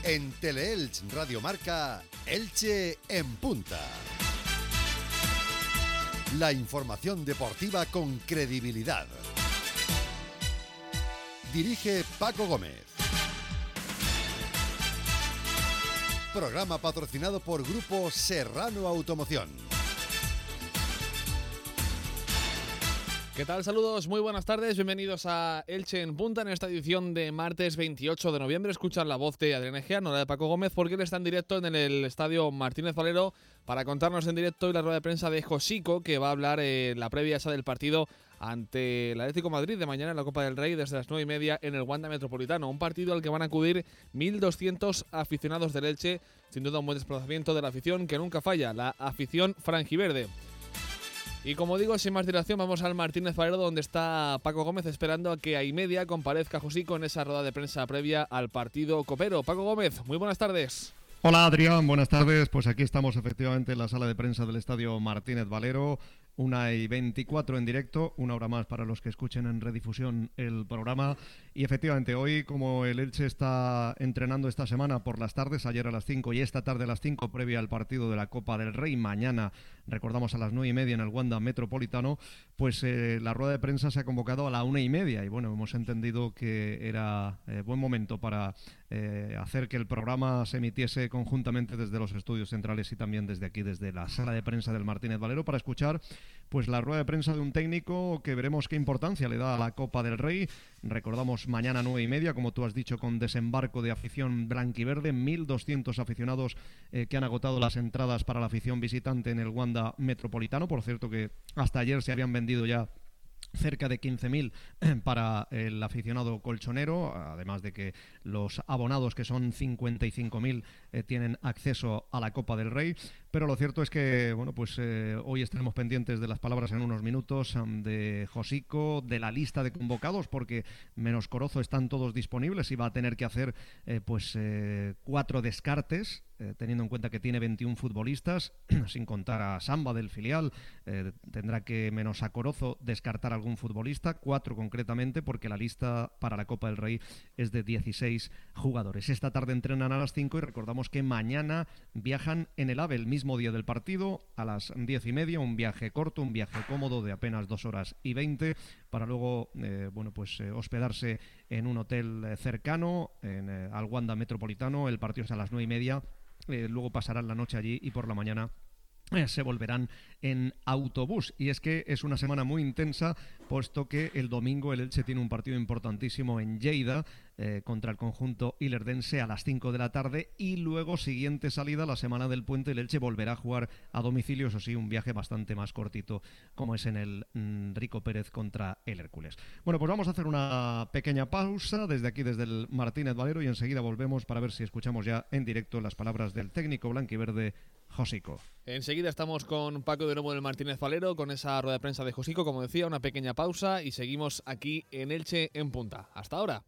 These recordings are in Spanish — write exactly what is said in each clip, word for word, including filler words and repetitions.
En Teleelch Radio Marca, Elche en punta. La información deportiva con credibilidad. Dirige Paco Gómez. Programa patrocinado por Grupo Serrano Automoción. ¿Qué tal? Saludos, muy buenas tardes, bienvenidos a Elche en Punta en esta edición de martes veintiocho de noviembre. Escuchan la voz de Adrián Egea, no la de Paco Gómez, porque él está en directo en el estadio Martínez Valero para contarnos en directo y la rueda de prensa de Josico, que va a hablar en la previa esa del partido ante el Atlético de Madrid de mañana en la Copa del Rey desde las nueve y media en el Wanda Metropolitano. Un partido al que van a acudir mil doscientos aficionados del Elche, sin duda un buen desplazamiento de la afición que nunca falla, la afición franjiverde. Y como digo, sin más dilación, vamos al Martínez Valero, donde está Paco Gómez esperando a que a y media comparezca Josico en esa rueda de prensa previa al partido copero. Paco Gómez, muy buenas tardes. Hola Adrián, buenas tardes. Pues aquí estamos efectivamente en la sala de prensa del estadio Martínez Valero. Una y veinticuatro en directo, una hora más para los que escuchen en redifusión el programa. Y efectivamente, hoy, como el Elche está entrenando esta semana por las tardes, ayer a las cinco y esta tarde a las cinco, previa al partido de la Copa del Rey, mañana, recordamos, a las nueve y media en el Wanda Metropolitano, pues eh, la rueda de prensa se ha convocado a la una y media. Y bueno, hemos entendido que era eh, buen momento para eh, hacer que el programa se emitiese conjuntamente desde los estudios centrales y también desde aquí, desde la sala de prensa del Martínez Valero, para escuchar pues la rueda de prensa de un técnico que veremos qué importancia le da a la Copa del Rey. Recordamos, mañana nueve y media, como tú has dicho, con desembarco de afición blanquiverde, mil doscientos aficionados eh, que han agotado las entradas para la afición visitante en el Wanda Metropolitano. Por cierto que hasta ayer se habían vendido ya cerca de quince mil para el aficionado colchonero, además de que los abonados, que son cincuenta y cinco mil, eh, tienen acceso a la Copa del Rey. Pero lo cierto es que, bueno, pues eh, hoy estaremos pendientes de las palabras en unos minutos um, de Josico, de la lista de convocados, porque menos Corozo están todos disponibles y va a tener que hacer eh, pues eh, cuatro descartes, eh, teniendo en cuenta que tiene veintiún futbolistas, sin contar a Samba del filial. Eh, tendrá que, menos a Corozo, descartar algún futbolista, cuatro concretamente, porque la lista para la Copa del Rey es de dieciséis jugadores. Esta tarde entrenan a las cinco y recordamos que mañana viajan en el AVE, el mismo día del partido, a las diez y media, un viaje corto, un viaje cómodo de apenas dos horas y veinte, para luego eh, bueno, pues eh, hospedarse en un hotel eh, cercano, en eh, al Wanda Metropolitano. El partido es a las nueve y media, eh, luego pasarán la noche allí y por la mañana se volverán en autobús. Y es que es una semana muy intensa, puesto que el domingo el Elche tiene un partido importantísimo en Lleida eh, contra el conjunto ilerdense a las cinco de la tarde, y luego, siguiente salida, la semana del puente, el Elche volverá a jugar a domicilio, eso sí, un viaje bastante más cortito, como es en el mm, Rico Pérez contra el Hércules. Bueno, pues vamos a hacer una pequeña pausa desde aquí, desde el Martínez Valero, y enseguida volvemos para ver si escuchamos ya en directo las palabras del técnico blanquiverde Josico. Enseguida estamos con Paco de nuevo en el Martínez Valero, con esa rueda de prensa de Josico, como decía, una pequeña pausa y seguimos aquí en Elche en Punta. Hasta ahora.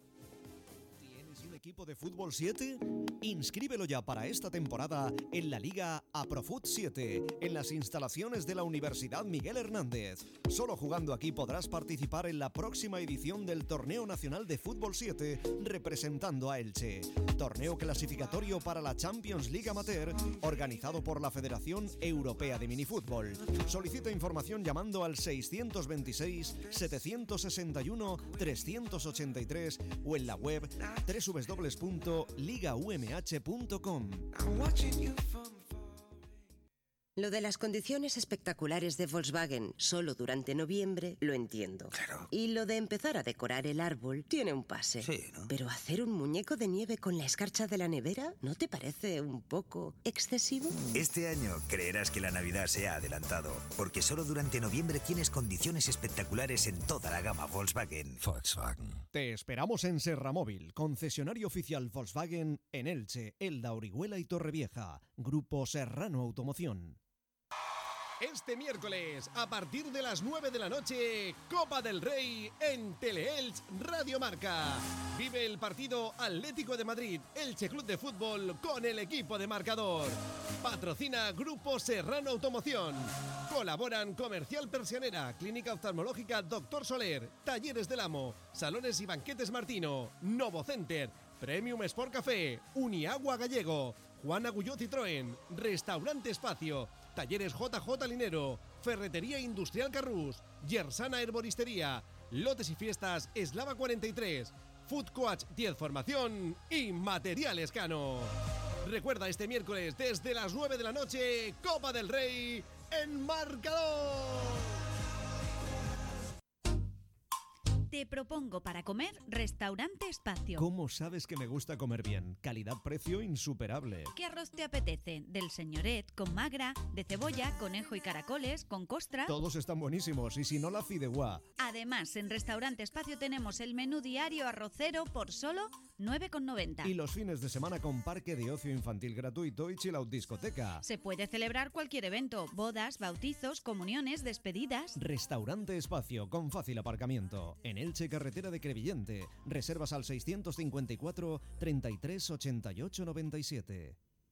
¿Equipo de fútbol siete? Inscríbelo ya para esta temporada en la Liga APROFUT siete, en las instalaciones de la Universidad Miguel Hernández. Solo jugando aquí podrás participar en la próxima edición del Torneo Nacional de Fútbol siete, representando a Elche. Torneo clasificatorio para la Champions League Amateur, organizado por la Federación Europea de Minifútbol. Solicita información llamando al seiscientos veintiséis, setecientos sesenta y uno, trescientos ochenta y tres o en la web doble u doble u doble u punto liga u m h punto com. Lo de las condiciones espectaculares de Volkswagen solo durante noviembre lo entiendo. Claro. Y lo de empezar a decorar el árbol tiene un pase. Sí, ¿no? Pero hacer un muñeco de nieve con la escarcha de la nevera, ¿no te parece un poco excesivo? Este año creerás que la Navidad se ha adelantado, porque solo durante noviembre tienes condiciones espectaculares en toda la gama Volkswagen. Volkswagen. Te esperamos en Serramóvil, concesionario oficial Volkswagen en Elche, Elda, Orihuela y Torrevieja. Grupo Serrano Automoción. Este miércoles, a partir de las nueve de la noche, Copa del Rey en Teleelch Radio Marca. Vive el partido Atlético de Madrid, Elche Club de Fútbol con el equipo de marcador. Patrocina Grupo Serrano Automoción. Colaboran Comercial Persianera, Clínica Oftalmológica Doctor Soler, Talleres del Amo, Salones y Banquetes Martino, Novo Center, Premium Sport Café, Uniagua Gallego, Juan Agulló Citroën, Restaurante Espacio, Talleres J J Linero, Ferretería Industrial Carrús, Yersana Herboristería, Lotes y Fiestas Eslava cuarenta y tres, Food Coach diez Formación y Materiales Cano. Recuerda este miércoles desde las nueve de la noche, Copa del Rey en Marcador. Te propongo para comer Restaurante Espacio. ¿Cómo sabes que me gusta comer bien? Calidad-precio insuperable. ¿Qué arroz te apetece? Del señoret, con magra, de cebolla, conejo y caracoles, con costra. Todos están buenísimos y si no la fideuá. Además, en Restaurante Espacio tenemos el menú diario arrocero por solo nueve con noventa. Y los fines de semana con parque de ocio infantil gratuito y chill out discoteca. Se puede celebrar cualquier evento, bodas, bautizos, comuniones, despedidas. Restaurante Espacio con fácil aparcamiento. En Elche, carretera de Crevillente. Reservas al seiscientos cincuenta y cuatro, treinta y tres, ochenta y ocho, noventa y siete.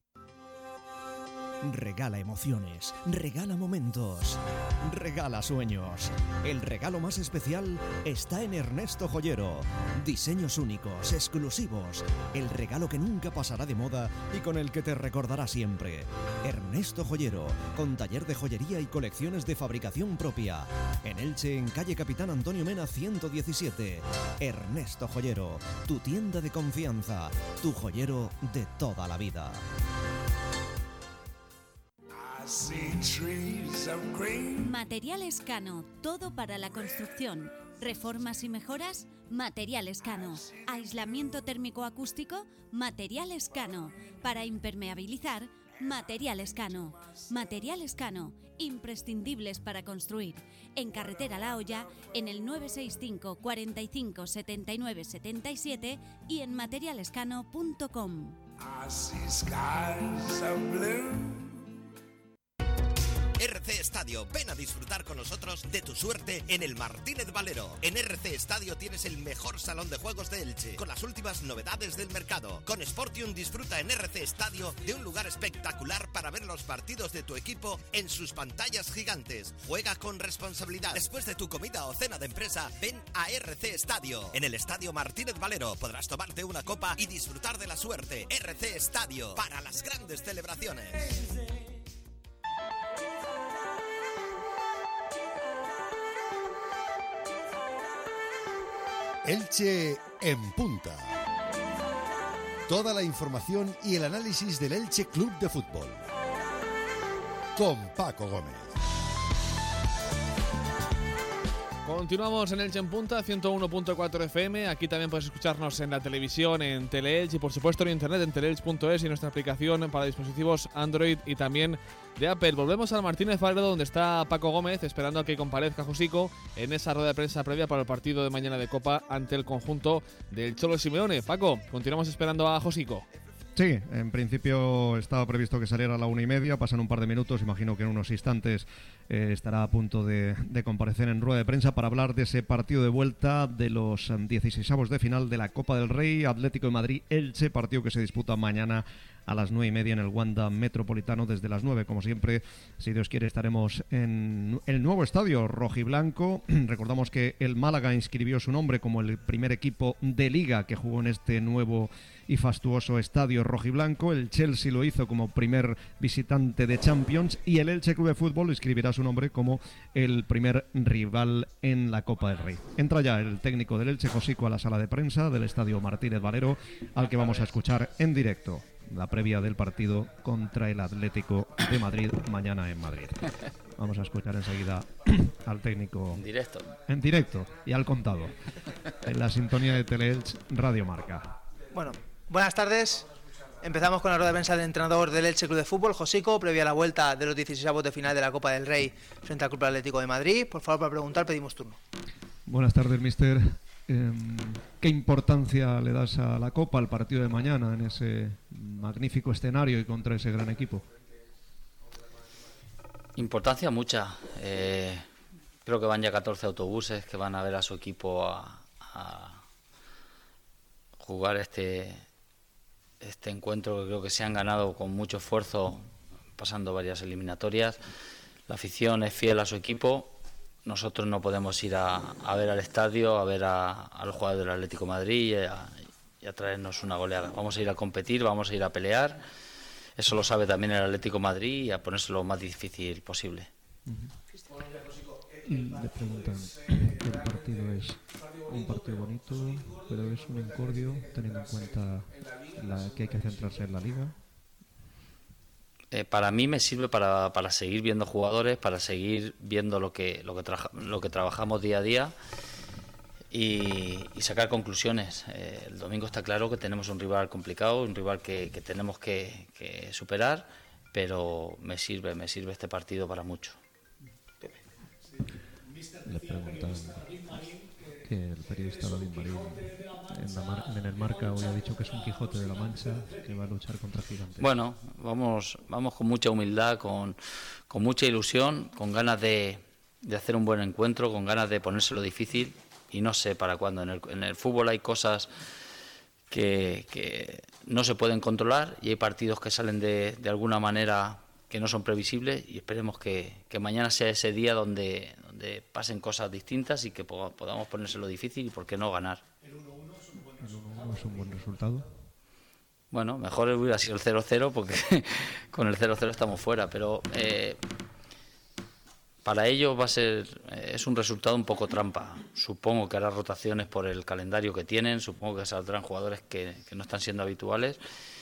Regala emociones, regala momentos, regala sueños. El regalo más especial está en Ernesto Joyero. Diseños únicos, exclusivos. El regalo que nunca pasará de moda y con el que te recordará siempre. Ernesto Joyero, con taller de joyería y colecciones de fabricación propia. En Elche, en calle Capitán Antonio Mena ciento diecisiete. Ernesto Joyero, tu tienda de confianza, tu joyero de toda la vida. Materiales Cano, todo para la construcción. Reformas y mejoras, Materiales Cano. Aislamiento térmico acústico, Materiales Cano. Para impermeabilizar, Materiales Cano. Materiales Cano, imprescindibles para construir. En Carretera La Hoya, en el nueve seis cinco, cuarenta y cinco, setenta y nueve, setenta y siete y en materialescano punto com. R C Estadio, ven a disfrutar con nosotros de tu suerte en el Martínez Valero. En R C Estadio tienes el mejor salón de juegos de Elche, con las últimas novedades del mercado. Con Sportium disfruta en R C Estadio de un lugar espectacular para ver los partidos de tu equipo en sus pantallas gigantes. Juega con responsabilidad. Después de tu comida o cena de empresa, ven a R C Estadio. En el Estadio Martínez Valero podrás tomarte una copa y disfrutar de la suerte. R C Estadio, para las grandes celebraciones. Elche en punta. Toda la información y el análisis del Elche Club de Fútbol. Con Paco Gómez. Continuamos en Elche en Punta, ciento uno punto cuatro F M. Aquí también puedes escucharnos en la televisión, en Teleelch y por supuesto en internet, en teleelch punto es y nuestra aplicación para dispositivos Android y también de Apple. Volvemos al Martínez Valero, donde está Paco Gómez, esperando a que comparezca Josico en esa rueda de prensa previa para el partido de mañana de Copa ante el conjunto del Cholo Simeone. Paco, continuamos esperando a Josico. Sí, en principio estaba previsto que saliera a la una y media, pasan un par de minutos, imagino que en unos instantes eh, estará a punto de, de comparecer en rueda de prensa para hablar de ese partido de vuelta de los dieciseisavos de final de la Copa del Rey, Atlético de Madrid-Elche, partido que se disputa mañana a las nueve y media en el Wanda Metropolitano. Desde las nueve, como siempre, si Dios quiere, estaremos en el nuevo estadio rojiblanco. Recordamos que el Málaga inscribió su nombre como el primer equipo de Liga que jugó en este nuevo y fastuoso estadio rojiblanco. El Chelsea lo hizo como primer visitante de Champions y el Elche Club de Fútbol escribirá su nombre como el primer rival en la Copa del Rey. Entra ya el técnico del Elche, Josico, a la sala de prensa del estadio Martínez Valero, al que vamos a escuchar en directo la previa del partido contra el Atlético de Madrid mañana en Madrid. Vamos a escuchar enseguida al técnico en directo, en directo y al contado en la sintonía de Teleelch Radio Marca. Bueno, buenas tardes. Empezamos con la rueda de prensa del entrenador del Elche Club de Fútbol, Josico, previa a la vuelta de los dieciseisavos de final de la Copa del Rey frente al Club Atlético de Madrid. Por favor, para preguntar pedimos turno. Buenas tardes, mister. Eh, ¿Qué importancia le das a la Copa, al partido de mañana, en ese magnífico escenario y contra ese gran equipo? Importancia mucha. Eh, creo que van ya catorce autobuses que van a ver a su equipo a, a jugar este, este encuentro que creo que se han ganado con mucho esfuerzo, pasando varias eliminatorias. La afición es fiel a su equipo. Nosotros no podemos ir a, a ver al estadio, a ver a, a los jugadores del Atlético de Madrid y a, y a traernos una goleada. Vamos a ir a competir, vamos a ir a pelear. Eso lo sabe también el Atlético de Madrid y a ponerse lo más difícil posible. Y le preguntan que el partido es un partido bonito, pero es un incordio teniendo en cuenta la, que hay que centrarse en la liga. Eh, para mí me sirve para, para seguir viendo jugadores, para seguir viendo lo que lo que, traja, lo que trabajamos día a día y, y sacar conclusiones. Eh, el domingo está claro que tenemos un rival complicado, un rival que, que tenemos que, que superar, pero me sirve, me sirve este partido para mucho. Le preguntan que el periodista David Marín en, la mar, en el Marca hoy ha dicho que es un Quijote de la Mancha, que va a luchar contra gigantes. Bueno, vamos vamos con mucha humildad, con, con mucha ilusión, con ganas de, de hacer un buen encuentro, con ganas de ponérselo difícil y no sé para cuándo. En el, en el fútbol hay cosas que, que no se pueden controlar y hay partidos que salen de, de alguna manera que no son previsibles y esperemos que, que mañana sea ese día donde, donde pasen cosas distintas y que podamos ponérselo difícil y por qué no ganar. ¿El uno uno es un buen resultado? Bueno, mejor hubiera sido el cero cero porque con el cero cero estamos fuera, pero eh, para ellos va a ser eh, es un resultado un poco trampa. Supongo que hará rotaciones por el calendario que tienen, supongo que saldrán jugadores que, que no están siendo habituales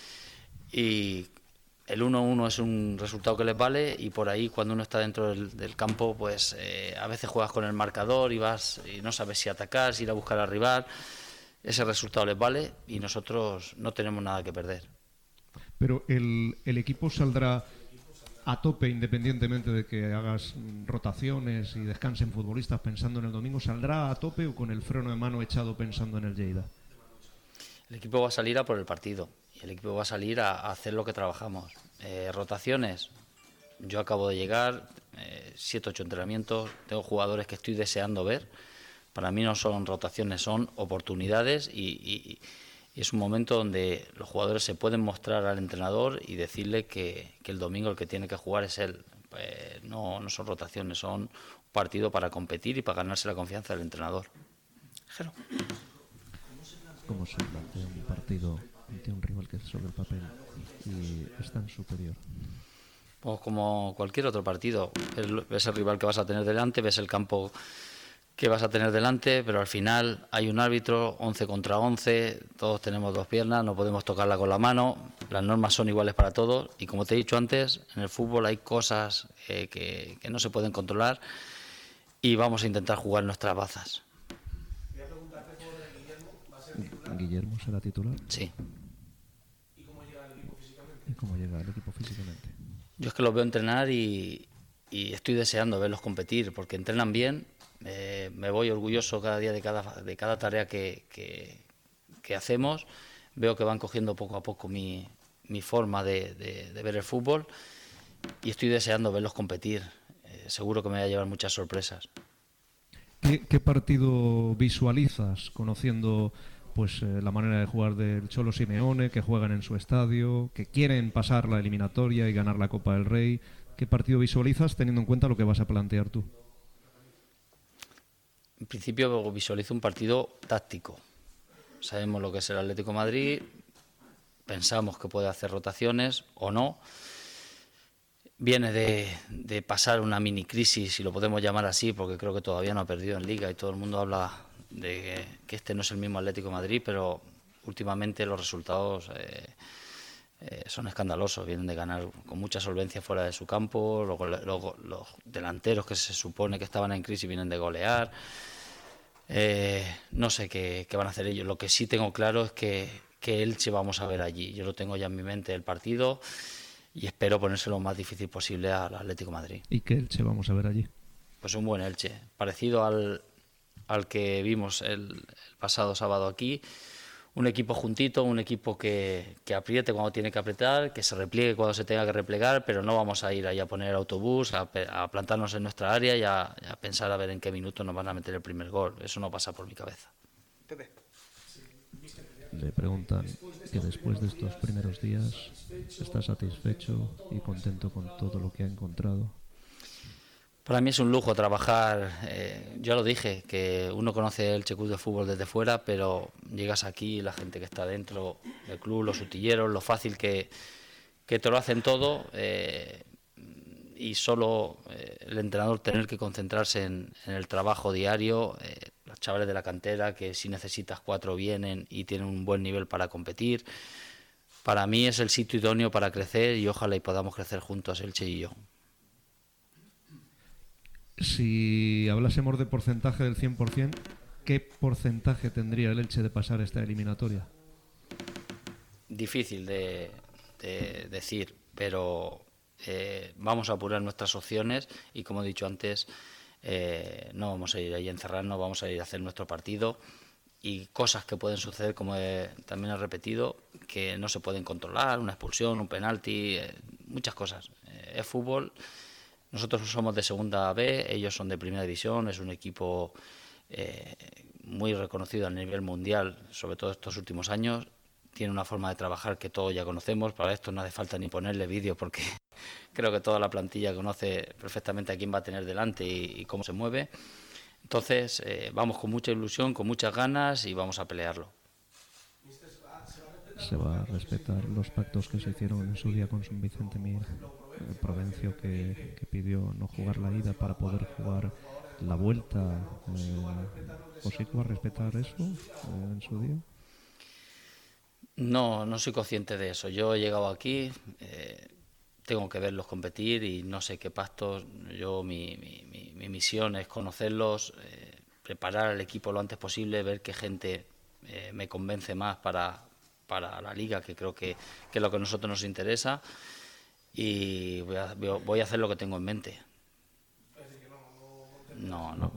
y el uno uno es un resultado que les vale y por ahí cuando uno está dentro del, del campo pues eh, a veces juegas con el marcador y vas y no sabes si atacar, si ir a buscar al rival. Ese resultado les vale y nosotros no tenemos nada que perder. Pero el, el equipo saldrá a tope independientemente de que hagas rotaciones y descansen futbolistas pensando en el domingo. ¿Saldrá a tope o con el freno de mano echado pensando en el Lleida? El equipo va a salir a por el partido y el equipo va a salir a, a hacer lo que trabajamos. Eh, rotaciones, yo acabo de llegar, eh, siete, ocho entrenamientos, tengo jugadores que estoy deseando ver. Para mí no son rotaciones, son oportunidades y, y, y es un momento donde los jugadores se pueden mostrar al entrenador y decirle que, que el domingo el que tiene que jugar es él. Eh, no, no son rotaciones, son un partido para competir y para ganarse la confianza del entrenador. Jero. ¿Cómo se plantea un partido ante un rival que sobre el papel y es tan superior? Pues como cualquier otro partido, ves el rival que vas a tener delante, ves el campo que vas a tener delante, pero al final hay un árbitro, once contra once, todos tenemos dos piernas, no podemos tocarla con la mano, las normas son iguales para todos y como te he dicho antes, en el fútbol hay cosas eh, que, que no se pueden controlar y vamos a intentar jugar nuestras bazas. ¿Guillermo será titular? Sí. ¿Y cómo llega el equipo físicamente? ¿Y cómo llega el equipo físicamente? Yo es que los veo entrenar y, y estoy deseando verlos competir porque entrenan bien. Eh, me voy orgulloso cada día de cada, de cada tarea que, que, que hacemos. Veo que van cogiendo poco a poco mi, mi forma de, de, de ver el fútbol y estoy deseando verlos competir. Eh, seguro que me voy a llevar muchas sorpresas. ¿Qué, qué partido visualizas conociendo pues eh, la manera de jugar del Cholo Simeone, que juegan en su estadio, que quieren pasar la eliminatoria y ganar la Copa del Rey? ¿Qué partido visualizas teniendo en cuenta lo que vas a plantear tú? En principio visualizo un partido táctico. Sabemos lo que es el Atlético de Madrid, pensamos que puede hacer rotaciones o no. Viene de, de pasar una mini crisis, si lo podemos llamar así, porque creo que todavía no ha perdido en Liga y todo el mundo habla de que, que este no es el mismo Atlético de Madrid, pero últimamente los resultados eh, eh, son escandalosos. Vienen de ganar con mucha solvencia fuera de su campo, luego, luego los delanteros que se supone que estaban en crisis vienen de golear. Eh, no sé qué, qué van a hacer ellos. Lo que sí tengo claro es que, que Elche vamos a ver allí. Yo lo tengo ya en mi mente el partido y espero ponérselo lo más difícil posible al Atlético de Madrid. ¿Y qué Elche vamos a ver allí? Pues un buen Elche, parecido al, al que vimos el, el pasado sábado aquí. Un equipo juntito, un equipo que, que apriete cuando tiene que apretar, que se repliegue cuando se tenga que replegar, pero no vamos a ir ahí a poner el autobús, a, a plantarnos en nuestra área y a, y a pensar a ver en qué minuto nos van a meter el primer gol. Eso no pasa por mi cabeza. Pepe. Le preguntan que después de estos primeros días está satisfecho y contento con todo lo que ha encontrado. Para mí es un lujo trabajar, eh, yo lo dije, que uno conoce el Elche Club de Fútbol desde fuera, pero llegas aquí, la gente que está dentro del club, los utilleros, lo fácil que, que te lo hacen todo, eh, y solo eh, el entrenador tener que concentrarse en, en el trabajo diario, eh, los chavales de la cantera que si necesitas cuatro vienen y tienen un buen nivel para competir. Para mí es el sitio idóneo para crecer y ojalá y podamos crecer juntos Elche y yo. Si hablásemos de porcentaje del cien por ciento, ¿qué porcentaje tendría el Elche de pasar esta eliminatoria? Difícil de, de decir, pero eh, vamos a apurar nuestras opciones y, como he dicho antes, eh, no vamos a ir ahí a encerrarnos, vamos a ir a hacer nuestro partido, y cosas que pueden suceder, como he, también he repetido, que no se pueden controlar, una expulsión, un penalti, eh, muchas cosas. Eh, es fútbol. Nosotros somos de segunda B, ellos son de primera división, es un equipo eh, muy reconocido a nivel mundial, sobre todo estos últimos años. Tiene una forma de trabajar que todos ya conocemos, para esto no hace falta ni ponerle vídeo porque creo que toda la plantilla conoce perfectamente a quién va a tener delante y, y cómo se mueve. Entonces eh, vamos con mucha ilusión, con muchas ganas y vamos a pelearlo. Se va a respetar los pactos que se hicieron en su día con San Vicente Mir, el Provencio que, que pidió no jugar la ida para poder jugar la vuelta. Eh, ¿Josico va a respetar eso eh, en su día? No, no soy consciente de eso. Yo he llegado aquí, eh, tengo que verlos competir y no sé qué pactos. Yo mi, mi, mi, mi misión es conocerlos, eh, preparar al equipo lo antes posible, ver qué gente eh, me convence más para, para la liga, que creo que, que es lo que a nosotros nos interesa. Y voy a, voy a hacer lo que tengo en mente. No, no.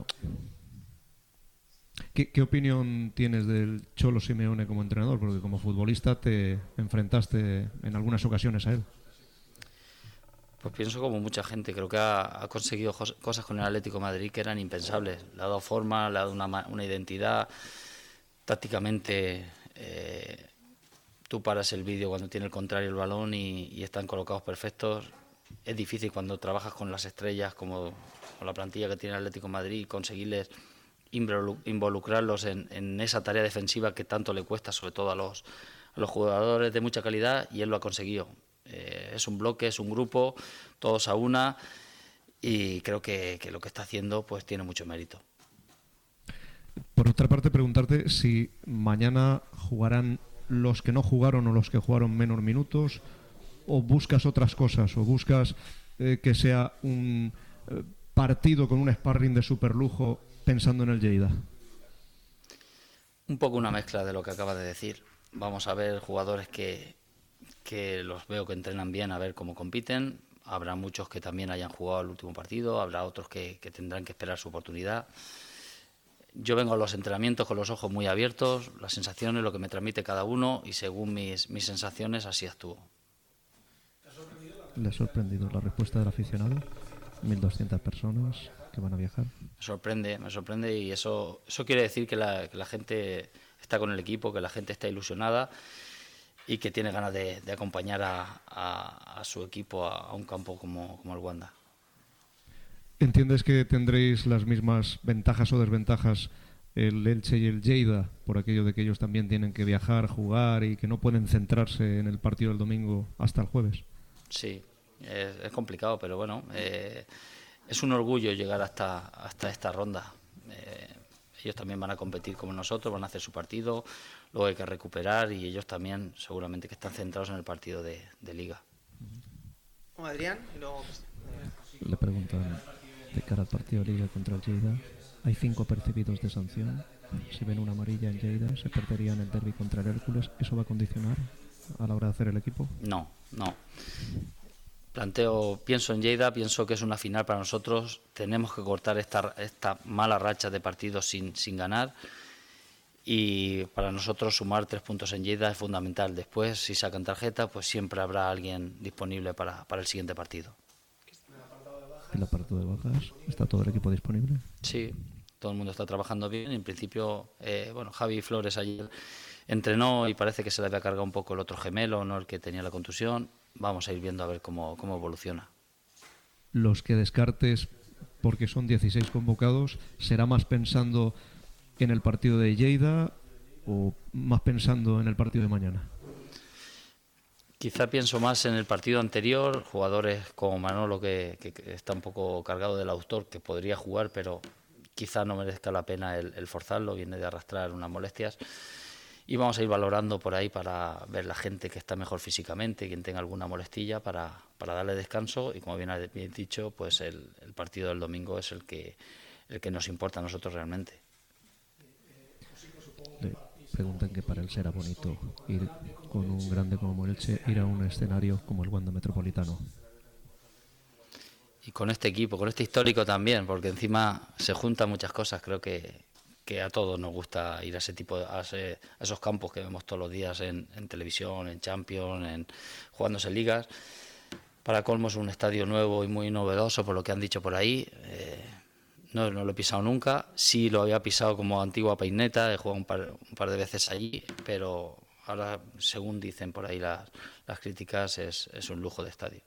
¿Qué, ¿Qué opinión tienes del Cholo Simeone como entrenador? Porque como futbolista te enfrentaste en algunas ocasiones a él. Pues pienso como mucha gente. Creo que ha, ha conseguido cosas con el Atlético de Madrid que eran impensables. Le ha dado forma, le ha dado una, una identidad. Tácticamente... Eh, Tú paras el vídeo cuando tiene el contrario el balón y, y están colocados perfectos. Es difícil cuando trabajas con las estrellas, como con la plantilla que tiene el Atlético de Madrid, conseguirles involucrarlos en, en esa tarea defensiva que tanto le cuesta, sobre todo a los, a los jugadores de mucha calidad, y él lo ha conseguido. Eh, es un bloque, es un grupo, todos a una, y creo que, que lo que está haciendo pues tiene mucho mérito. Por otra parte, preguntarte si mañana jugarán los que no jugaron o los que jugaron menos minutos, o buscas otras cosas, o buscas eh, que sea un eh, partido con un sparring de superlujo pensando en el Lleida. Un poco una mezcla de lo que acabas de decir. Vamos a ver jugadores que, que los veo que entrenan bien, a ver cómo compiten. Habrá muchos que también hayan jugado el último partido, habrá otros que, que tendrán que esperar su oportunidad. Yo vengo a los entrenamientos con los ojos muy abiertos, las sensaciones, lo que me transmite cada uno, y según mis, mis sensaciones así actúo. ¿Le ha sorprendido la respuesta del aficionado? mil doscientas personas que van a viajar. Me sorprende, me sorprende y eso, eso quiere decir que la, que la gente está con el equipo, que la gente está ilusionada y que tiene ganas de, de acompañar a, a, a su equipo a, a un campo como, como el Wanda. ¿Entiendes que tendréis las mismas ventajas o desventajas el Elche y el Lleida por aquello de que ellos también tienen que viajar, jugar y que no pueden centrarse en el partido del domingo hasta el jueves? Sí, es, es complicado, pero bueno, eh, es un orgullo llegar hasta, hasta esta ronda. Eh, ellos también van a competir como nosotros, van a hacer su partido, luego hay que recuperar y ellos también seguramente que están centrados en el partido de, de Liga. Como Adrián y luego... Le preguntan de cara al partido de Liga contra el Lleida. Hay cinco percibidos de sanción. Si ven una amarilla en Lleida, se perderían el derbi contra el Hércules. ¿Eso va a condicionar a la hora de hacer el equipo? No, no. Planteo, pienso en Lleida, pienso que es una final para nosotros. Tenemos que cortar esta, esta mala racha de partidos sin, sin ganar. Y para nosotros sumar tres puntos en Lleida es fundamental. Después, si sacan tarjeta, pues siempre habrá alguien disponible para, para el siguiente partido. ¿En el apartado de bajas está todo el equipo disponible? Sí, todo el mundo está trabajando bien. En principio, eh, bueno, Javi Flores ayer entrenó y parece que se le había cargado un poco el otro gemelo, no el que tenía la contusión. Vamos a ir viendo a ver cómo, cómo evoluciona. Los que descartes porque son dieciséis convocados, ¿será más pensando en el partido de Lleida o más pensando en el partido de mañana? Quizá pienso más en el partido anterior, jugadores como Manolo, que, que, que está un poco cargado del autor, que podría jugar, pero quizá no merezca la pena el, el forzarlo, viene de arrastrar unas molestias. Y vamos a ir valorando por ahí para ver la gente que está mejor físicamente, quien tenga alguna molestilla, para, para darle descanso. Y como bien has bien dicho, pues el, el partido del domingo es el que, el que nos importa a nosotros realmente. Le preguntan que para él será bonito ir con un grande como Elche, ir a un escenario como el Wanda Metropolitano. Y con este equipo, con este histórico también, porque encima se juntan muchas cosas. Creo que, que a todos nos gusta ir a ese tipo, de, a, ese, a esos campos que vemos todos los días en, en televisión, en Champions, en jugándose en ligas. Para colmo es un estadio nuevo y muy novedoso, por lo que han dicho por ahí. Eh, no, no lo he pisado nunca. Sí lo había pisado como antigua peineta, he jugado un par, un par de veces allí, pero ahora, según dicen por ahí las, las críticas, es, es un lujo de estadio.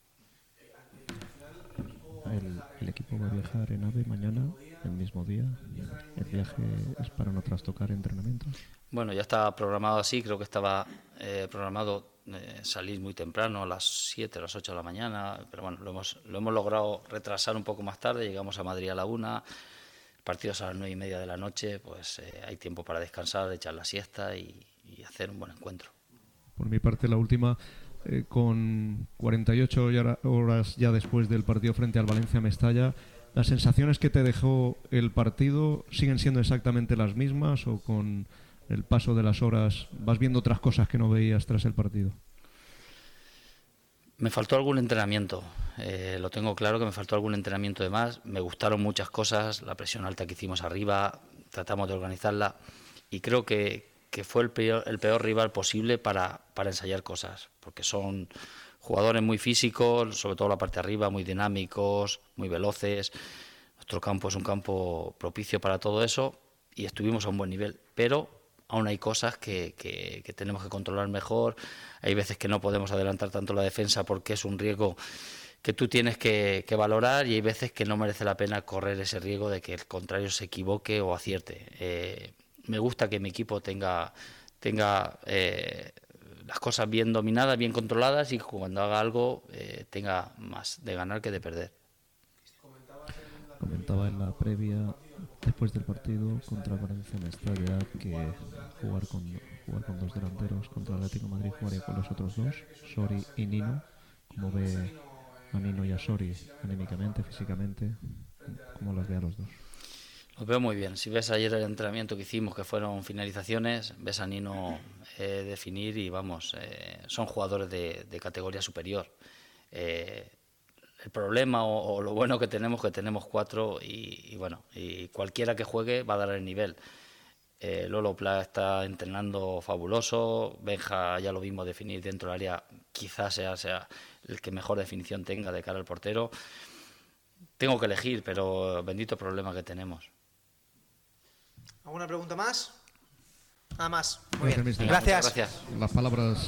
El, el equipo va a viajar en AVE mañana, el mismo día. ¿El viaje es para no trastocar entrenamientos? Bueno, ya estaba programado así, creo que estaba eh, programado eh, salir muy temprano, a las siete, a las ocho de la mañana, pero bueno, lo hemos, lo hemos logrado retrasar un poco más tarde, llegamos a Madrid a la una, el partido es a las nueve y media de la noche, pues eh, hay tiempo para descansar, echar la siesta y, y hacer un buen encuentro. Por mi parte, la última... Eh, con cuarenta y ocho horas ya después del partido frente al Valencia Mestalla, ¿las sensaciones que te dejó el partido siguen siendo exactamente las mismas o con el paso de las horas vas viendo otras cosas que no veías tras el partido? Me faltó algún entrenamiento, eh, lo tengo claro que me faltó algún entrenamiento de más. Me gustaron muchas cosas, la presión alta que hicimos arriba, tratamos de organizarla y creo que que fue el peor, el peor rival posible para, para ensayar cosas, porque son jugadores muy físicos, sobre todo la parte de arriba, muy dinámicos, muy veloces. Nuestro campo es un campo propicio para todo eso y estuvimos a un buen nivel, pero aún hay cosas que, que, que tenemos que controlar mejor. Hay veces que no podemos adelantar tanto la defensa porque es un riesgo que tú tienes que, que valorar y hay veces que no merece la pena correr ese riesgo de que el contrario se equivoque o acierte. Eh, Me gusta que mi equipo tenga, tenga eh, las cosas bien dominadas, bien controladas y cuando haga algo eh, tenga más de ganar que de perder. Comentaba en la previa, después del partido contra Valencia Mestalla, que jugar con, jugar con dos delanteros contra el Atlético de Madrid, jugaría con los otros dos, Sori y Nino. ¿Cómo ve a Nino y a Sori anímicamente, físicamente? ¿Cómo los ve a los dos? Los veo muy bien. Si ves ayer el entrenamiento que hicimos, que fueron finalizaciones, ves a Nino eh, definir y vamos, eh, son jugadores de, de categoría superior. Eh, el problema o, o lo bueno que tenemos que tenemos cuatro y, y bueno, y cualquiera que juegue va a dar el nivel. Eh, Lolo Pla está entrenando fabuloso, Benja ya lo vimos definir dentro del área, quizás sea, sea el que mejor definición tenga de cara al portero. Tengo que elegir, pero bendito problema que tenemos. ¿Alguna pregunta más? Nada más. Muy bien. Gracias. Gracias. Gracias. Las palabras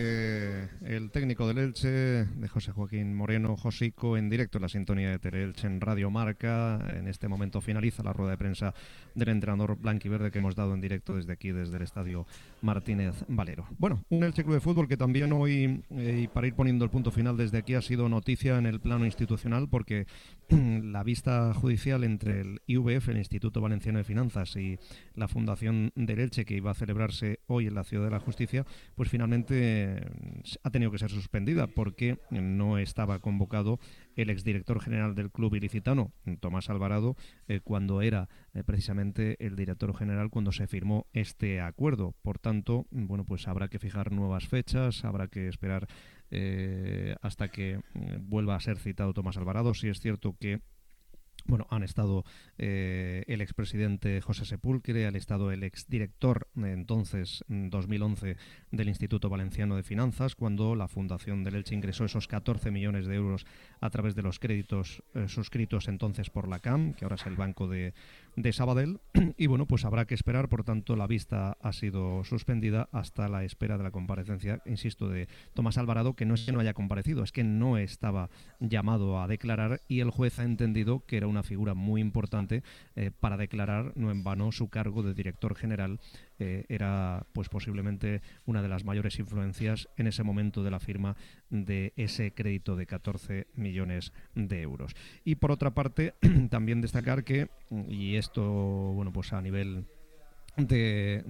del técnico del Elche, de José Joaquín Moreno, Josico, en directo en la sintonía de Teleelche en Radio Marca. En este momento finaliza la rueda de prensa del entrenador blanquiverde que hemos dado en directo desde aquí, desde el Estadio Martínez Valero. Bueno, un Elche Club de Fútbol que también hoy, eh, y para ir poniendo el punto final desde aquí, ha sido noticia en el plano institucional porque la vista judicial entre el I V F, el Instituto Valenciano de Finanzas, y la Fundación del Elche, que iba a celebrarse hoy en la Ciudad de la Justicia, pues finalmente ha tenido que ser suspendida porque no estaba convocado el exdirector general del club ilicitano, Tomás Alvarado, eh, cuando era eh, precisamente el director general cuando se firmó este acuerdo. Por tanto, bueno, pues habrá que fijar nuevas fechas, habrá que esperar eh, hasta que eh, vuelva a ser citado Tomás Alvarado. Sí es cierto que Bueno, han estado eh, el expresidente José Sepúlcre, han estado el exdirector eh, entonces, dos mil once, del Instituto Valenciano de Finanzas, cuando la Fundación del Elche ingresó esos catorce millones de euros a través de los créditos eh, suscritos entonces por la C A M, que ahora es el Banco de, de Sabadell y bueno, pues habrá que esperar, por tanto la vista ha sido suspendida hasta la espera de la comparecencia, insisto, de Tomás Alvarado, que no es que no haya comparecido, es que no estaba llamado a declarar y el juez ha entendido que era una figura muy importante eh, para declarar, no en vano su cargo de director general eh, era pues posiblemente una de las mayores influencias en ese momento de la firma de ese crédito de catorce millones de euros. Y por otra parte, también destacar que, y esto, bueno, pues a nivel De,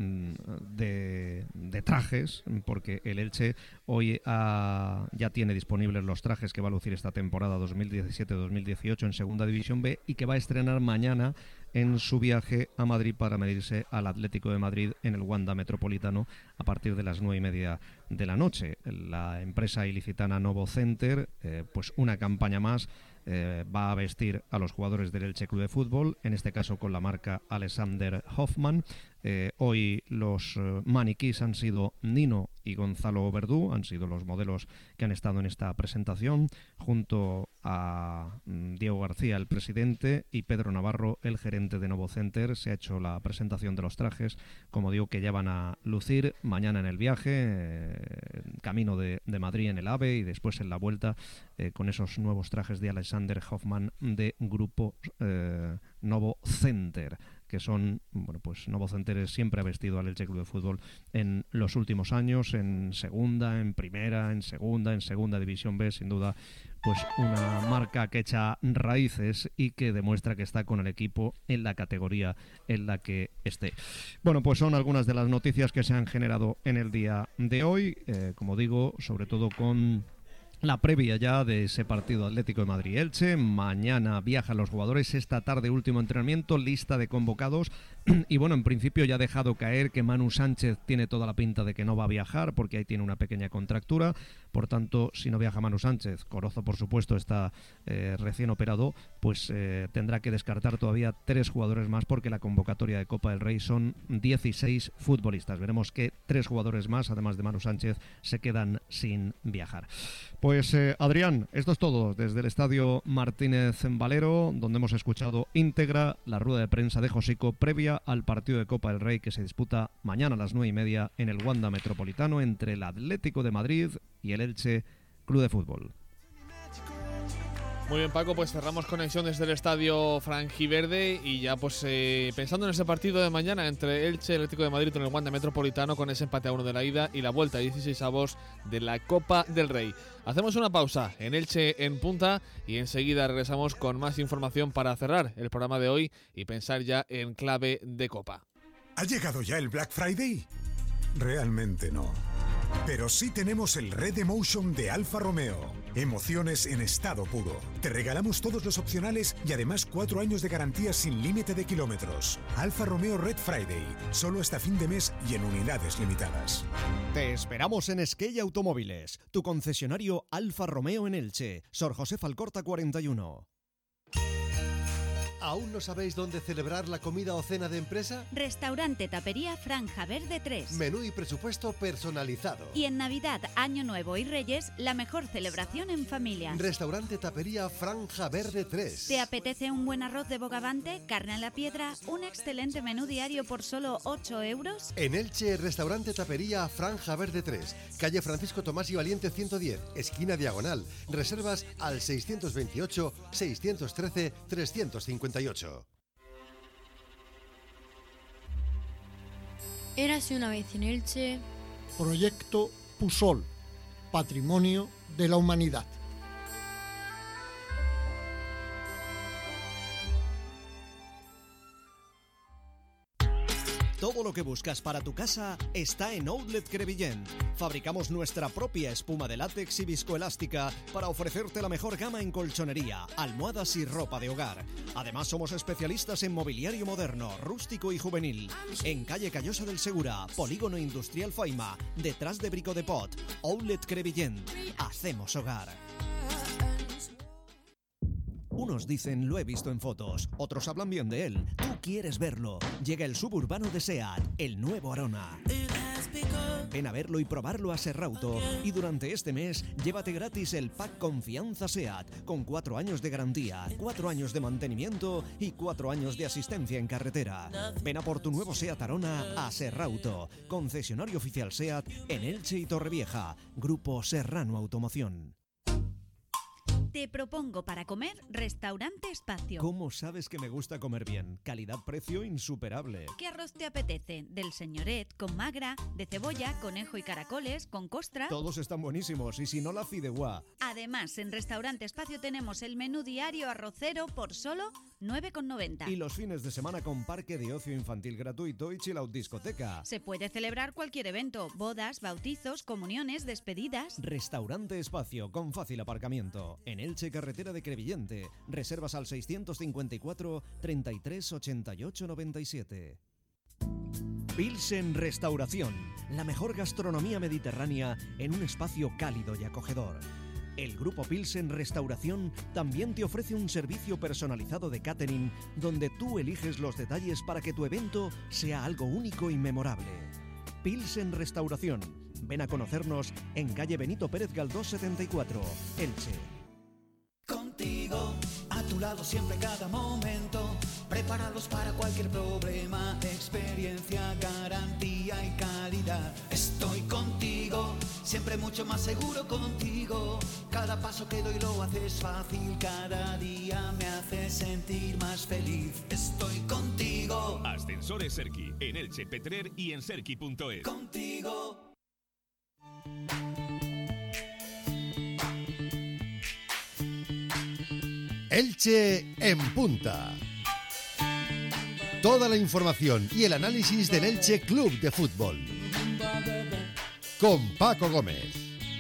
de, de trajes, porque el Elche hoy ha, ya tiene disponibles los trajes que va a lucir esta temporada dos mil diecisiete dos mil dieciocho en Segunda División B y que va a estrenar mañana en su viaje a Madrid para medirse al Atlético de Madrid en el Wanda Metropolitano a partir de las nueve y media de la noche. La empresa ilicitana Novo Center, eh, pues una campaña más, Eh, va a vestir a los jugadores del Elche Club de Fútbol, en este caso con la marca Alexander Hoffman. Eh, hoy los eh, maniquís han sido Nino y Gonzalo Verdú, han sido los modelos que han estado en esta presentación, junto a mm, Diego García, el presidente, y Pedro Navarro, el gerente de Novo Center. Se ha hecho la presentación de los trajes, como digo, que ya van a lucir mañana en el viaje, eh, camino de, de Madrid en el AVE y después en la vuelta eh, con esos nuevos trajes de Alexander Hoffman de Grupo eh, Novo Center, que son, bueno, pues Novo Center siempre ha vestido al Elche Club de Fútbol en los últimos años, en segunda, en primera, en segunda, en segunda división B, sin duda, pues una marca que echa raíces y que demuestra que está con el equipo en la categoría en la que esté. Bueno, pues son algunas de las noticias que se han generado en el día de hoy, eh, como digo, sobre todo con la previa ya de ese partido Atlético de Madrid-Elche. Mañana viajan los jugadores, esta tarde último entrenamiento, lista de convocados y bueno, en principio ya ha dejado caer que Manu Sánchez tiene toda la pinta de que no va a viajar porque ahí tiene una pequeña contractura, por tanto si no viaja Manu Sánchez, Corozo por supuesto está eh, recién operado, pues eh, tendrá que descartar todavía tres jugadores más porque la convocatoria de Copa del Rey son dieciséis futbolistas. Veremos que tres jugadores más, además de Manu Sánchez, se quedan sin viajar. Pues eh, Adrián, esto es todo desde el Estadio Martínez Valero, donde hemos escuchado íntegra la rueda de prensa de Josico previa al partido de Copa del Rey que se disputa mañana a las nueve y media en el Wanda Metropolitano entre el Atlético de Madrid y el Elche Club de Fútbol. Muy bien, Paco, pues cerramos conexión desde el estadio franjiverde y ya pues eh, pensando en ese partido de mañana entre Elche y el Atlético de Madrid en el Wanda Metropolitano con ese empate a uno de la ida y la vuelta a dieciséis avos de la Copa del Rey. Hacemos una pausa en Elche en Punta y enseguida regresamos con más información para cerrar el programa de hoy y pensar ya en clave de Copa. ¿Ha llegado ya el Black Friday? Realmente no. Pero sí tenemos el Red Emotion de Alfa Romeo. Emociones en estado puro. Te regalamos todos los opcionales y además cuatro años de garantía sin límite de kilómetros. Alfa Romeo Red Friday. Solo hasta fin de mes y en unidades limitadas. Te esperamos en Skey Automóviles, tu concesionario Alfa Romeo en Elche. Sor José Falcorta cuarenta y uno. ¿Aún no sabéis dónde celebrar la comida o cena de empresa? Restaurante Tapería Franja Verde tres. Menú y presupuesto personalizado. Y en Navidad, Año Nuevo y Reyes, la mejor celebración en familia. Restaurante Tapería Franja Verde tres. ¿Te apetece un buen arroz de bogavante, carne a la piedra, un excelente menú diario por solo ocho euros? En Elche, Restaurante Tapería Franja Verde tres. Calle Francisco Tomás y Valiente ciento diez, esquina diagonal. Reservas al seiscientos veintiocho, seiscientos trece, trescientos cincuenta y ocho. Érase una vez en Elche. Proyecto Pusol, Patrimonio de la Humanidad. Todo lo que buscas para tu casa está en Outlet Crevillent. Fabricamos nuestra propia espuma de látex y viscoelástica para ofrecerte la mejor gama en colchonería, almohadas y ropa de hogar. Además somos especialistas en mobiliario moderno, rústico y juvenil. En calle Callosa del Segura, Polígono Industrial Faima, detrás de Brico de Pot. Outlet Crevillent. Hacemos hogar. Unos dicen lo he visto en fotos, otros hablan bien de él. Tú quieres verlo. Llega el suburbano de SEAT, el nuevo Arona. Ven a verlo y probarlo a Serrauto. Y durante este mes, llévate gratis el pack Confianza SEAT, con cuatro años de garantía, cuatro años de mantenimiento y cuatro años de asistencia en carretera. Ven a por tu nuevo SEAT Arona a Serrauto, concesionario oficial SEAT en Elche y Torrevieja. Grupo Serrano Automoción. Te propongo para comer Restaurante Espacio. ¿Cómo sabes que me gusta comer bien? Calidad-precio insuperable. ¿Qué arroz te apetece? Del señoret, con magra, de cebolla, conejo y caracoles, con costra. Todos están buenísimos y si no la fideuá. Además, en Restaurante Espacio tenemos el menú diario arrocero por solo nueve con noventa. Y los fines de semana con parque de ocio infantil gratuito y chill out discoteca. Se puede celebrar cualquier evento, bodas, bautizos, comuniones, despedidas. Restaurante Espacio con fácil aparcamiento. En Elche, carretera de Crevillente. Reservas al seiscientos cincuenta y cuatro, treinta y tres, ochenta y ocho, noventa y siete. Pilsen Restauración. La mejor gastronomía mediterránea en un espacio cálido y acogedor. El Grupo Pilsen Restauración también te ofrece un servicio personalizado de catering donde tú eliges los detalles para que tu evento sea algo único y memorable. Pilsen Restauración. Ven a conocernos en calle Benito Pérez Galdós setenta y cuatro, Elche. Contigo, a tu lado siempre cada momento, preparados para cualquier problema, experiencia, garantía y calidad. Estoy contigo, siempre mucho más seguro contigo, cada paso que doy lo haces fácil, cada día me haces sentir más feliz. Estoy contigo. Ascensores Serki, en Elche, Petrer y en serki punto es. Contigo. Elche en punta. Toda la información y el análisis del Elche Club de Fútbol. Con Paco Gómez.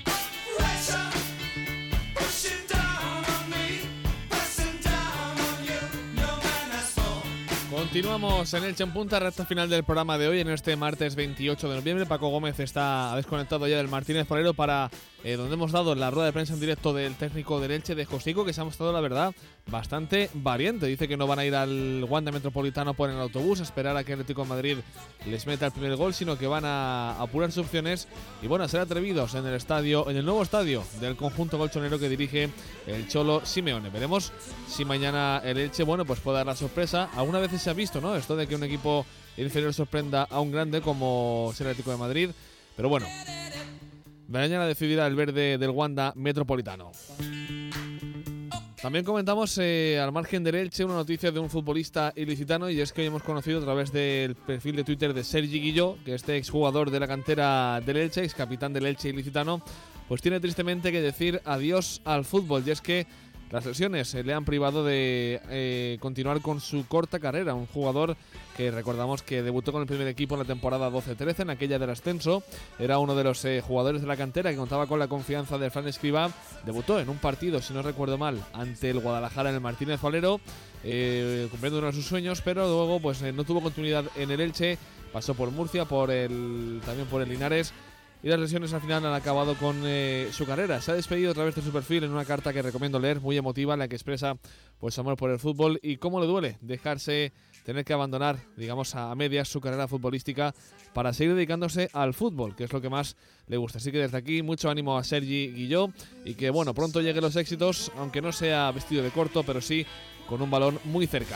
Continuamos en Elche en punta, recta final del programa de hoy, en este martes veintiocho de noviembre. Paco Gómez está desconectado ya del Martínez Valero para eh, donde hemos dado la rueda de prensa en directo del técnico del Elche, de Josico, que se ha mostrado, la verdad, bastante valiente. Dice que no van a ir al Wanda Metropolitano por el autobús a esperar a que el Atlético de Madrid les meta el primer gol, sino que van a apurar sus opciones y bueno, a ser atrevidos en el estadio, en el nuevo estadio del conjunto colchonero que dirige el Cholo Simeone. Veremos si mañana el Elche, bueno, pues puede dar la sorpresa. Algunas veces se ha visto, ¿no?, esto de que un equipo inferior sorprenda a un grande como es el Atlético de Madrid, pero bueno, mañana decidirá el verde del Wanda Metropolitano. También comentamos eh, al margen del Elche una noticia de un futbolista ilicitano, y es que hoy hemos conocido a través del perfil de Twitter de Sergi Guilló que este exjugador de la cantera del Elche, ex capitán del Elche ilicitano, pues tiene tristemente que decir adiós al fútbol, y es que las lesiones eh, le han privado de eh, continuar con su corta carrera. Un jugador que recordamos que debutó con el primer equipo en la temporada doce trece, en aquella del ascenso. Era uno de los eh, jugadores de la cantera que contaba con la confianza de Fran Escribá. Debutó en un partido, si no recuerdo mal, ante el Guadalajara en el Martínez Valero, eh, cumpliendo uno de sus sueños, pero luego pues eh, no tuvo continuidad en el Elche. Pasó por Murcia, por el, también por el Linares, y las lesiones al final han acabado con eh, su carrera. Se ha despedido a través de su perfil en una carta que recomiendo leer, muy emotiva, en la que expresa pues amor por el fútbol y cómo le duele dejarse, tener que abandonar, digamos, a medias su carrera futbolística para seguir dedicándose al fútbol, que es lo que más le gusta. Así que desde aquí mucho ánimo a Sergi Guilló y que bueno, pronto lleguen los éxitos, aunque no sea vestido de corto, pero sí con un balón muy cerca.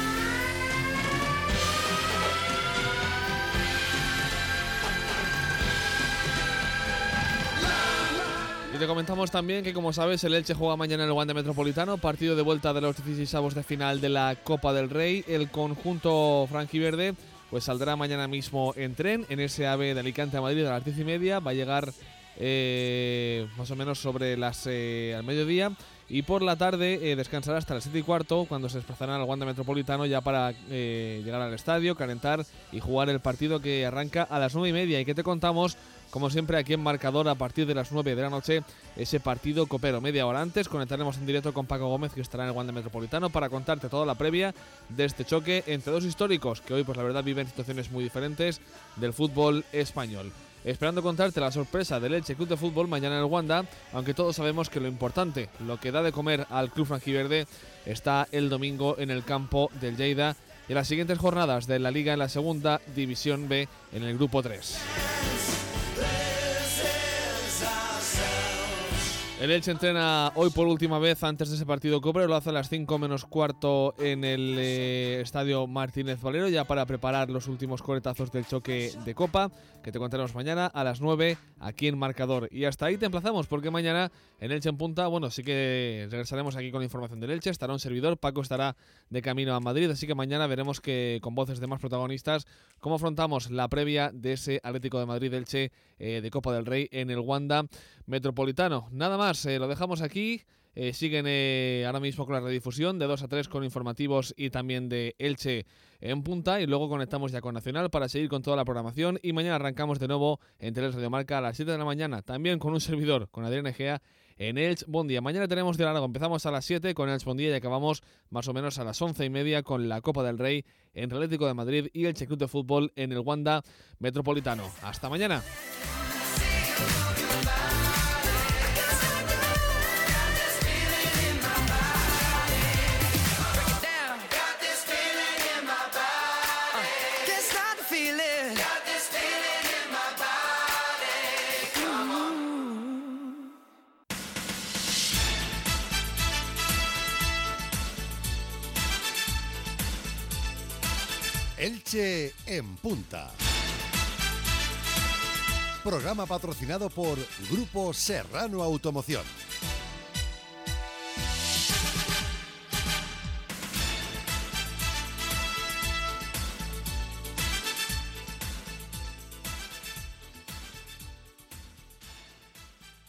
Te comentamos también que, como sabes, el Elche juega mañana en el Wanda Metropolitano, partido de vuelta de los dieciseisavos de final de la Copa del Rey. El conjunto franjiverde pues saldrá mañana mismo en tren en ese AVE de Alicante a Madrid a las diez y media. Va a llegar eh, más o menos sobre las eh, al mediodía, y por la tarde eh, descansará hasta las siete y cuarto, cuando se desplazarán al Wanda Metropolitano ya para eh, llegar al estadio, calentar y jugar el partido que arranca a las nueve y media. Y que te contamos, como siempre, aquí en Marcador, a partir de las nueve de la noche, ese partido copero. Media hora antes conectaremos en directo con Paco Gómez, que estará en el Wanda Metropolitano, para contarte toda la previa de este choque entre dos históricos que hoy, pues la verdad, viven situaciones muy diferentes del fútbol español. Esperando contarte la sorpresa del Elche Club de Fútbol mañana en el Wanda, aunque todos sabemos que lo importante, lo que da de comer al club franjiverde, está el domingo en el campo del Lleida y en las siguientes jornadas de la Liga en la Segunda División B en el Grupo tres. El Elche entrena hoy por última vez antes de ese partido Copa, lo hace a las cinco menos cuarto en el eh, estadio Martínez Valero, ya para preparar los últimos coletazos del choque de Copa, que te contaremos mañana a las nueve aquí en Marcador. Y hasta ahí te emplazamos, porque mañana en Elche en Punta, bueno, sí que regresaremos aquí con la información del Elche, estará un servidor, Paco estará de camino a Madrid, así que mañana veremos que con voces de más protagonistas cómo afrontamos la previa de ese Atlético de Madrid-Elche eh, de Copa del Rey en el Wanda Metropolitano. Nada más, eh, lo dejamos aquí. Eh, siguen eh, ahora mismo con la redifusión de dos a tres con informativos y también de Elche en Punta, y luego conectamos ya con Nacional para seguir con toda la programación, y mañana arrancamos de nuevo en Teles Radio Marca a las siete de la mañana, también con un servidor, con Adrián Egea en Elche Bon Día. Mañana tenemos de largo, empezamos a las siete con Elche Bon Día y acabamos más o menos a las once y media con la Copa del Rey entre el Atlético de Madrid y el Elche Club de Fútbol en el Wanda Metropolitano. Hasta mañana. Elche en Punta. Programa patrocinado por Grupo Serrano Automoción.